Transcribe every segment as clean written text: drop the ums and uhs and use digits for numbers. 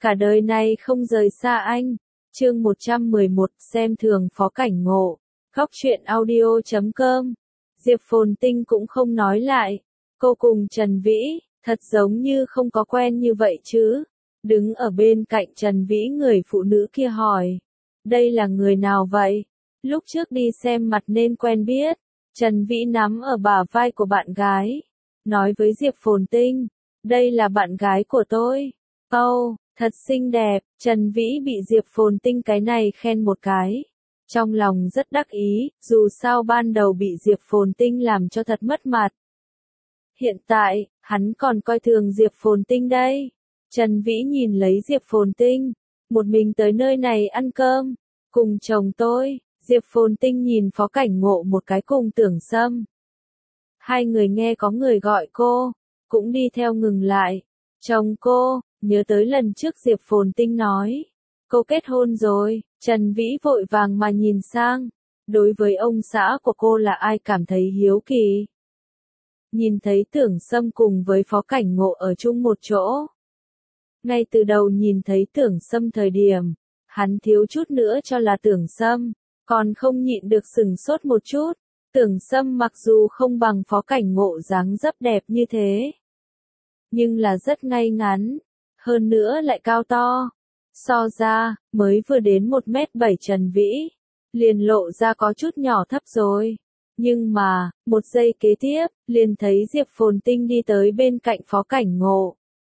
cả đời này không rời xa anh. Chương 111, xem thường Phó Cảnh Ngộ. Góc truyện audio.com. Diệp Phồn Tinh cũng không nói lại. Cô cùng Trần Vĩ, thật giống như không có quen như vậy chứ. Đứng ở bên cạnh Trần Vĩ, người phụ nữ kia hỏi. Đây là người nào vậy? Lúc trước đi xem mặt nên quen biết. Trần Vĩ nắm ở bả vai của bạn gái. Nói với Diệp Phồn Tinh. Đây là bạn gái của tôi. Âu, thật xinh đẹp. Trần Vĩ bị Diệp Phồn Tinh cái này khen một cái. Trong lòng rất đắc ý, dù sao ban đầu bị Diệp Phồn Tinh làm cho thật mất mặt. Hiện tại, hắn còn coi thường Diệp Phồn Tinh đây. Trần Vĩ nhìn lấy Diệp Phồn Tinh. Một mình tới nơi này ăn cơm. Cùng chồng tôi. Diệp Phồn Tinh nhìn Phó Cảnh Ngộ một cái cùng Tưởng Sâm. Hai người nghe có người gọi cô, cũng đi theo ngừng lại. Chồng cô, nhớ tới lần trước Diệp Phồn Tinh nói. Cô kết hôn rồi, Trần Vĩ vội vàng mà nhìn sang. Đối với ông xã của cô là ai cảm thấy hiếu kỳ. Nhìn thấy Tưởng Sâm cùng với Phó Cảnh Ngộ ở chung một chỗ. Ngay từ đầu nhìn thấy Tưởng Sâm thời điểm, hắn thiếu chút nữa cho là Tưởng Sâm, còn không nhịn được sừng sốt một chút. Tưởng Sâm mặc dù không bằng Phó Cảnh Ngộ dáng dấp đẹp như thế, nhưng là rất ngay ngắn, hơn nữa lại cao to. So ra, mới vừa đến 1m7 Trần Vĩ, liền lộ ra có chút nhỏ thấp rồi. Nhưng mà, một giây kế tiếp, liền thấy Diệp Phồn Tinh đi tới bên cạnh Phó Cảnh Ngộ.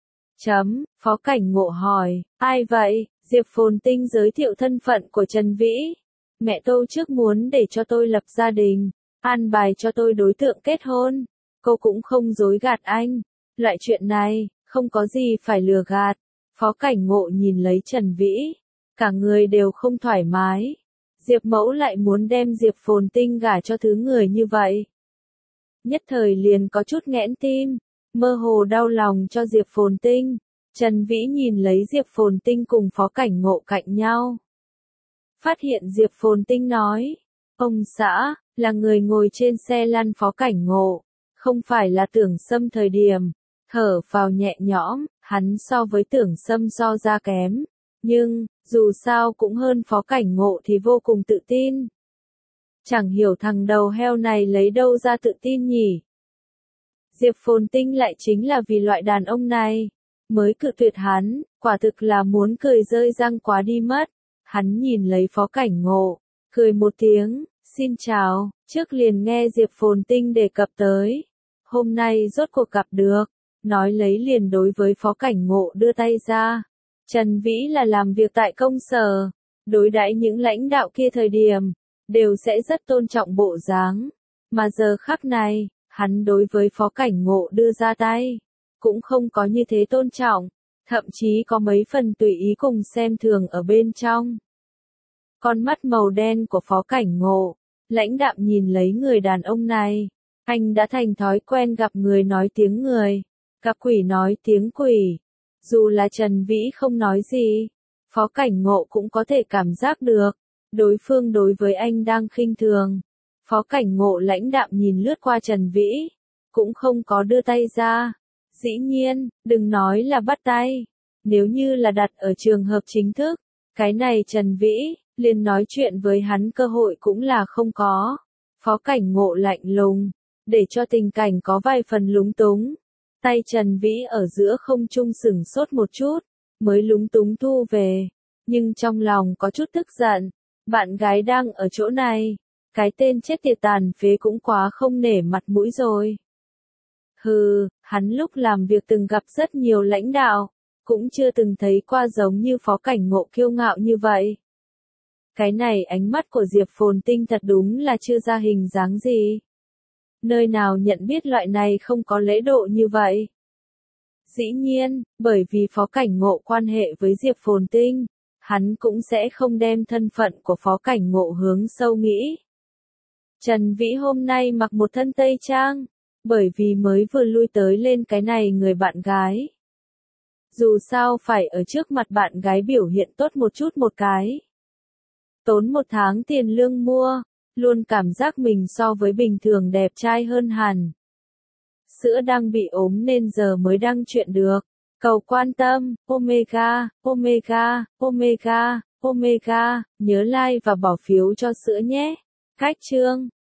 Phó Cảnh Ngộ hỏi, ai vậy? Diệp Phồn Tinh giới thiệu thân phận của Trần Vĩ. Mẹ tôi trước muốn để cho tôi lập gia đình, an bài cho tôi đối tượng kết hôn. Cô cũng không dối gạt anh. Loại chuyện này, không có gì phải lừa gạt. Phó Cảnh Ngộ nhìn lấy Trần Vĩ. Cả người đều không thoải mái. Diệp Mẫu lại muốn đem Diệp Phồn Tinh gả cho thứ người như vậy. Nhất thời liền có chút nghẽn tim, mơ hồ đau lòng cho Diệp Phồn Tinh. Trần Vĩ nhìn lấy Diệp Phồn Tinh cùng Phó Cảnh Ngộ cạnh nhau. Phát hiện Diệp Phồn Tinh nói, ông xã, là người ngồi trên xe lăn Phó Cảnh Ngộ, không phải là Tưởng Sâm thời điểm, thở phào nhẹ nhõm, hắn so với Tưởng Sâm so ra kém, nhưng, dù sao cũng hơn Phó Cảnh Ngộ thì vô cùng tự tin. Chẳng hiểu thằng đầu heo này lấy đâu ra tự tin nhỉ? Diệp Phồn Tinh lại chính là vì loại đàn ông này, mới cự tuyệt hắn, quả thực là muốn cười rơi răng quá đi mất. Hắn nhìn lấy Phó Cảnh Ngộ, cười một tiếng, xin chào, trước liền nghe Diệp Phồn Tinh đề cập tới. Hôm nay rốt cuộc gặp được, nói lấy liền đối với Phó Cảnh Ngộ đưa tay ra. Trần Vĩ là làm việc tại công sở, đối đãi những lãnh đạo kia thời điểm, đều sẽ rất tôn trọng bộ dáng. Mà giờ khắc này, hắn đối với Phó Cảnh Ngộ đưa ra tay, cũng không có như thế tôn trọng, thậm chí có mấy phần tùy ý cùng xem thường ở bên trong. Con mắt màu đen của Phó Cảnh Ngộ, lãnh đạm nhìn lấy người đàn ông này. Anh đã thành thói quen gặp người nói tiếng người, gặp quỷ nói tiếng quỷ. Dù là Trần Vĩ không nói gì, Phó Cảnh Ngộ cũng có thể cảm giác được, đối phương đối với anh đang khinh thường. Phó Cảnh Ngộ lãnh đạm nhìn lướt qua Trần Vĩ, cũng không có đưa tay ra. Dĩ nhiên, đừng nói là bắt tay. Nếu như là đặt ở trường hợp chính thức, cái này Trần Vĩ, liền nói chuyện với hắn cơ hội cũng là không có. Phó Cảnh Ngộ lạnh lùng, để cho tình cảnh có vài phần lúng túng. Tay Trần Vĩ ở giữa không trung sửng sốt một chút, mới lúng túng thu về. Nhưng trong lòng có chút tức giận, bạn gái đang ở chỗ này. Cái tên chết tiệt tàn phế cũng quá không nể mặt mũi rồi. Hừ, hắn lúc làm việc từng gặp rất nhiều lãnh đạo, cũng chưa từng thấy qua giống như Phó Cảnh Ngộ kiêu ngạo như vậy. Cái này ánh mắt của Diệp Phồn Tinh thật đúng là chưa ra hình dáng gì. Nơi nào nhận biết loại này không có lễ độ như vậy. Dĩ nhiên, bởi vì Phó Cảnh Ngộ quan hệ với Diệp Phồn Tinh, hắn cũng sẽ không đem thân phận của Phó Cảnh Ngộ hướng sâu nghĩ. Trần Vĩ hôm nay mặc một thân tây trang, bởi vì mới vừa lui tới lên cái này người bạn gái. Dù sao phải ở trước mặt bạn gái biểu hiện tốt một chút một cái. Tốn một tháng tiền lương mua, luôn cảm giác mình so với bình thường đẹp trai hơn hẳn. Sữa đang bị ốm nên giờ mới đăng chuyện được. Cầu quan tâm, Omega, Omega, Omega, Omega, nhớ like và bỏ phiếu cho sữa nhé. Khách chương